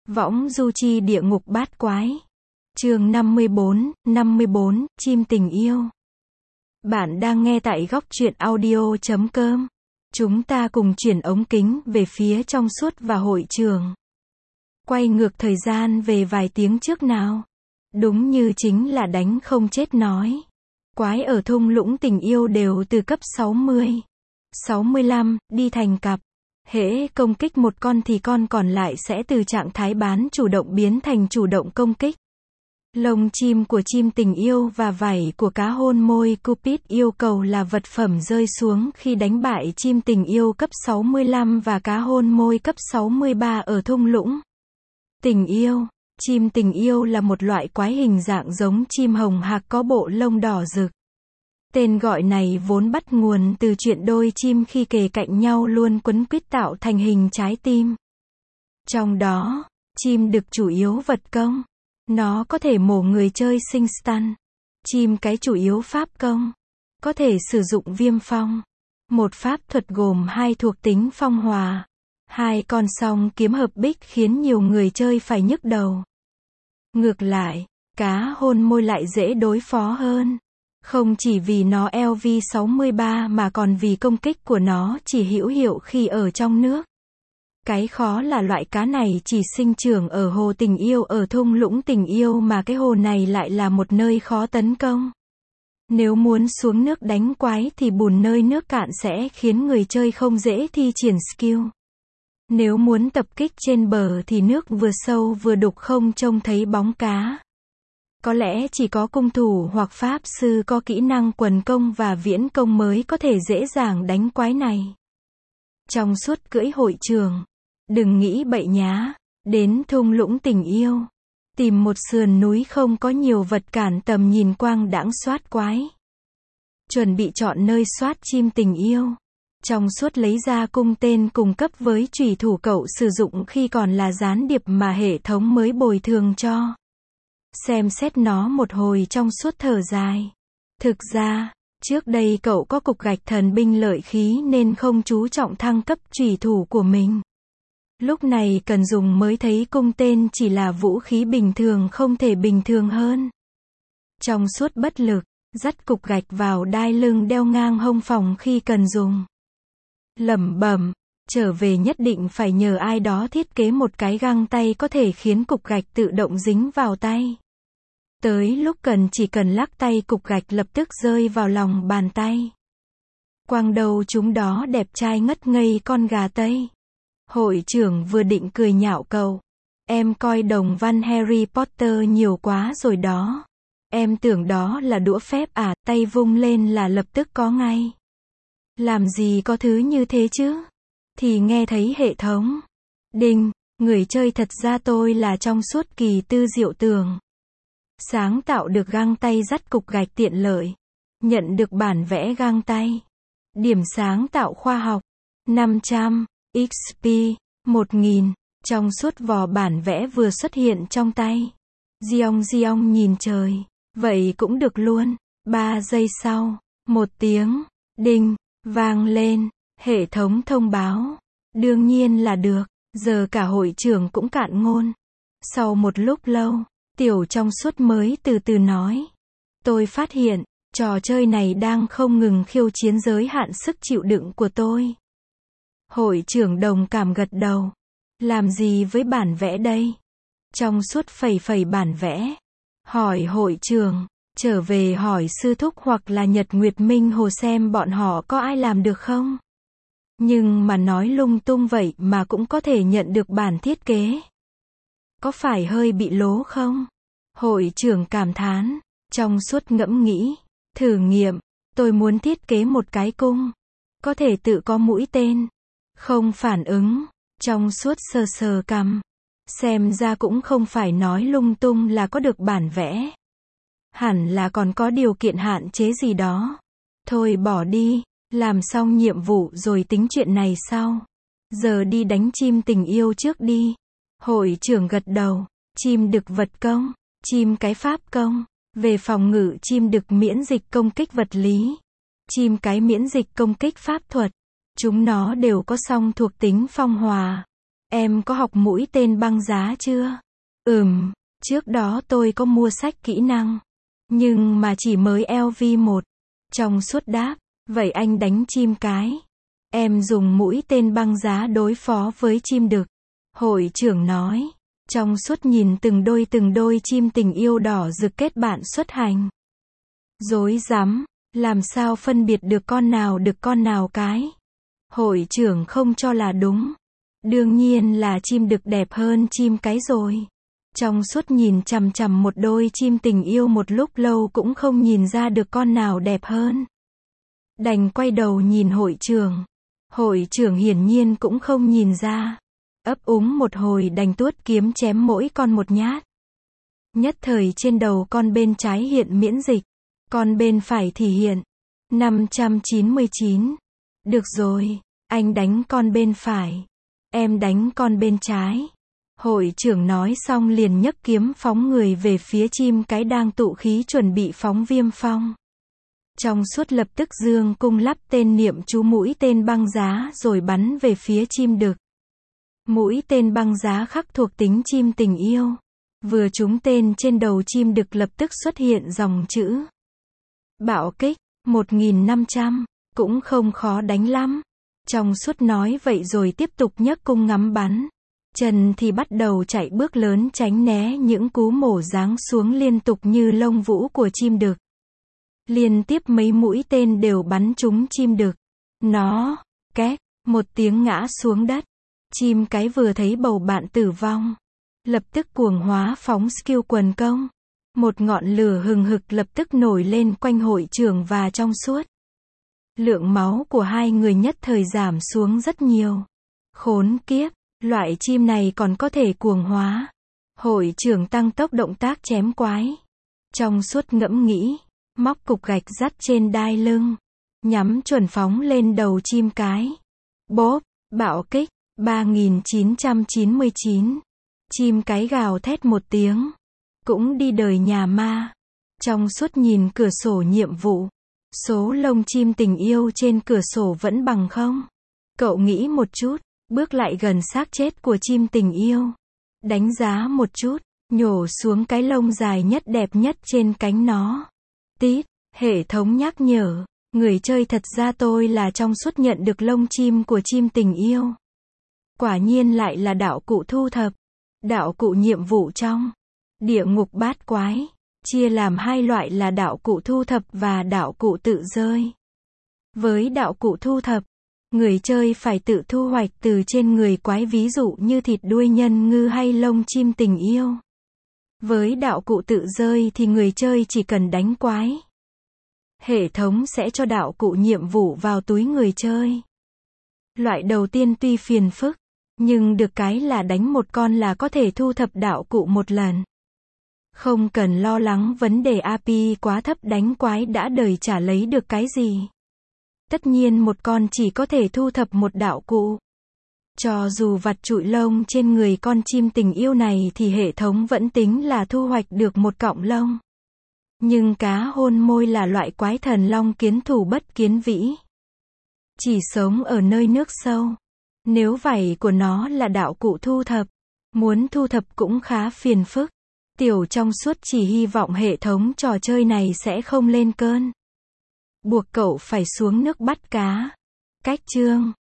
Võng du chi địa ngục bát quái. Chương 54, chim tình yêu. Bạn đang nghe tại góc truyện audio.com. Chúng ta cùng chuyển ống kính về phía trong suốt và hội trường. Quay ngược thời gian về vài tiếng trước nào. Đúng như chính là đánh không chết nói. Quái ở thung lũng tình yêu đều từ cấp 60, 65, đi thành cặp. Hễ công kích một con thì con còn lại sẽ từ trạng thái bán chủ động biến thành chủ động công kích. Lông chim của chim tình yêu và vảy của cá hôn môi Cupid yêu cầu là vật phẩm rơi xuống khi đánh bại chim tình yêu cấp 65 và cá hôn môi cấp 63 ở thung lũng. Tình yêu. Chim tình yêu là một loại quái hình dạng giống chim hồng hạc có bộ lông đỏ rực. Tên gọi này vốn bắt nguồn từ chuyện đôi chim khi kề cạnh nhau luôn quấn quýt tạo thành hình trái tim. Trong đó, chim đực chủ yếu vật công. Nó có thể mổ người chơi sinh stun. Chim cái chủ yếu pháp công. Có thể sử dụng viêm phong. Một pháp thuật gồm hai thuộc tính phong hòa. Hai con song kiếm hợp bích khiến nhiều người chơi phải nhức đầu. Ngược lại, cá hôn môi lại dễ đối phó hơn. Không chỉ vì nó LV63 mà còn vì công kích của nó chỉ hữu hiệu khi ở trong nước. Cái khó là loại cá này chỉ sinh trưởng ở hồ tình yêu ở thung lũng tình yêu mà cái hồ này lại là một nơi khó tấn công. Nếu muốn xuống nước đánh quái thì bùn nơi nước cạn sẽ khiến người chơi không dễ thi triển skill. Nếu muốn tập kích trên bờ thì nước vừa sâu vừa đục không trông thấy bóng cá. Có lẽ chỉ có cung thủ hoặc pháp sư có kỹ năng quần công và viễn công mới có thể dễ dàng đánh quái này. Trong suốt cưỡi hội trường, đừng nghĩ bậy nhá, đến thung lũng tình yêu, tìm một sườn núi không có nhiều vật cản tầm nhìn quang đãng soát quái. Chuẩn bị chọn nơi soát chim tình yêu. Trong suốt lấy ra cung tên cùng cấp với chủy thủ cậu sử dụng khi còn là gián điệp mà hệ thống mới bồi thường cho. Xem xét nó một hồi trong suốt thở dài. Thực ra, trước đây cậu có cục gạch thần binh lợi khí nên không chú trọng thăng cấp chủy thủ của mình. Lúc này cần dùng mới thấy cung tên chỉ là vũ khí bình thường không thể bình thường hơn. Trong suốt bất lực, dắt cục gạch vào đai lưng đeo ngang hông phòng khi cần dùng. Lẩm bẩm, trở về nhất định phải nhờ ai đó thiết kế một cái găng tay có thể khiến cục gạch tự động dính vào tay. Tới lúc cần chỉ cần lắc tay cục gạch lập tức rơi vào lòng bàn tay. Quang đầu chúng đó đẹp trai ngất ngây con gà Tây. Hội trưởng vừa định cười nhạo cậu. Em coi đồng văn Harry Potter nhiều quá rồi đó. Em tưởng đó là đũa phép à, tay vung lên là lập tức có ngay. Làm gì có thứ như thế chứ? Thì nghe thấy hệ thống. Đinh, người chơi thật ra tôi là trong suốt kỳ tư diệu tưởng. Sáng tạo được găng tay dắt cục gạch tiện lợi. Nhận được bản vẽ găng tay. Điểm sáng tạo khoa học. 500, XP, 1000. Trong suốt vò bản vẽ vừa xuất hiện trong tay. Giong nhìn trời. Vậy cũng được luôn. 3 giây sau, một tiếng, đinh, vang lên, hệ thống thông báo. Đương nhiên là được, giờ cả hội trưởng cũng cạn ngôn. Sau một lúc lâu, tiểu trong suốt mới từ từ nói. Tôi phát hiện, trò chơi này đang không ngừng khiêu chiến giới hạn sức chịu đựng của tôi. Hội trưởng đồng cảm gật đầu. Làm gì với bản vẽ đây? Trong suốt phẩy bản vẽ. Hỏi hội trưởng, trở về hỏi sư thúc hoặc là Nhật Nguyệt Minh Hồ xem bọn họ có ai làm được không? Nhưng mà nói lung tung vậy mà cũng có thể nhận được bản thiết kế. Có phải hơi bị lố không? Hội trưởng cảm thán, trong suốt ngẫm nghĩ, thử nghiệm, tôi muốn thiết kế một cái cung. Có thể tự có mũi tên. Không phản ứng, trong suốt sờ sờ cằm. Xem ra cũng không phải nói lung tung là có được bản vẽ. Hẳn là còn có điều kiện hạn chế gì đó. Thôi bỏ đi, làm xong nhiệm vụ rồi tính chuyện này sau. Giờ đi đánh chim tình yêu trước đi. Hội trưởng gật đầu, chim đực vật công, chim cái pháp công. Về phòng ngự chim đực miễn dịch công kích vật lý. Chim cái miễn dịch công kích pháp thuật. Chúng nó đều có song thuộc tính phong hòa. Em có học mũi tên băng giá chưa? Trước đó tôi có mua sách kỹ năng. Nhưng mà chỉ mới LV1. Trong suốt đáp, vậy anh đánh chim cái. Em dùng mũi tên băng giá đối phó với chim đực. Hội trưởng nói. Trong suốt nhìn từng đôi chim tình yêu đỏ rực kết bạn xuất hành. Rối rắm, làm sao phân biệt được con nào đực con nào cái? Hội trưởng không cho là đúng. Đương nhiên là chim đực đẹp hơn chim cái rồi. Trong suốt nhìn chằm chằm một đôi chim tình yêu một lúc lâu cũng không nhìn ra được con nào đẹp hơn. Đành quay đầu nhìn hội trưởng. Hội trưởng hiển nhiên cũng không nhìn ra. Ấp úng một hồi đành tuốt kiếm chém mỗi con một nhát. Nhất thời trên đầu con bên trái hiện miễn dịch. Con bên phải thì hiện 599. Được rồi, anh đánh con bên phải. Em đánh con bên trái. Hội trưởng nói xong liền nhấc kiếm phóng người về phía chim cái đang tụ khí chuẩn bị phóng viêm phong. Trong suốt lập tức dương cung lắp tên niệm chú mũi tên băng giá rồi bắn về phía chim đực. Mũi tên băng giá khắc thuộc tính chim tình yêu. Vừa trúng tên trên đầu chim đực lập tức xuất hiện dòng chữ bạo kích 1500, cũng không khó đánh lắm. Trong suốt nói vậy rồi tiếp tục nhấc cung ngắm bắn. Chân thì bắt đầu chạy bước lớn tránh né những cú mổ giáng xuống liên tục như lông vũ của chim đực. Liên tiếp mấy mũi tên đều bắn trúng chim đực. Nó, két, một tiếng ngã xuống đất. Chim cái vừa thấy bầu bạn tử vong. Lập tức cuồng hóa phóng skill quần công. Một ngọn lửa hừng hực lập tức nổi lên quanh hội trưởng và trong suốt. Lượng máu của hai người nhất thời giảm xuống rất nhiều. Khốn kiếp, loại chim này còn có thể cuồng hóa. Hội trưởng tăng tốc động tác chém quái. Trong suốt ngẫm nghĩ, móc cục gạch dắt trên đai lưng, nhắm chuẩn phóng lên đầu chim cái. Bốp, bạo kích, 3999. Chim cái gào thét một tiếng. Cũng đi đời nhà ma. Trong suốt nhìn cửa sổ nhiệm vụ. Số lông chim tình yêu trên cửa sổ vẫn bằng không. Cậu nghĩ một chút, bước lại gần xác chết của chim tình yêu. Đánh giá một chút, nhổ xuống cái lông dài nhất đẹp nhất trên cánh nó. Tít, hệ thống nhắc nhở. Người chơi thật ra tôi là trong suốt nhận được lông chim của chim tình yêu. Quả nhiên lại là đạo cụ thu thập. Đạo cụ nhiệm vụ trong địa ngục bát quái. Chia làm hai loại là đạo cụ thu thập và đạo cụ tự rơi. Với đạo cụ thu thập, người chơi phải tự thu hoạch từ trên người quái ví dụ như thịt đuôi nhân ngư hay lông chim tình yêu. Với đạo cụ tự rơi thì người chơi chỉ cần đánh quái. Hệ thống sẽ cho đạo cụ nhiệm vụ vào túi người chơi. Loại đầu tiên tuy phiền phức, nhưng được cái là đánh một con là có thể thu thập đạo cụ một lần. Không cần lo lắng vấn đề API quá thấp đánh quái đã đời chả lấy được cái gì. Tất nhiên một con chỉ có thể thu thập một đạo cụ. Cho dù vặt trụi lông trên người con chim tình yêu này thì hệ thống vẫn tính là thu hoạch được một cọng lông. Nhưng cá hôn môi là loại quái thần long kiến thủ bất kiến vĩ. Chỉ sống ở nơi nước sâu. Nếu vảy của nó là đạo cụ thu thập, muốn thu thập cũng khá phiền phức. Tiểu trong suốt chỉ hy vọng hệ thống trò chơi này sẽ không lên cơn. Buộc cậu phải xuống nước bắt cá. Cách chương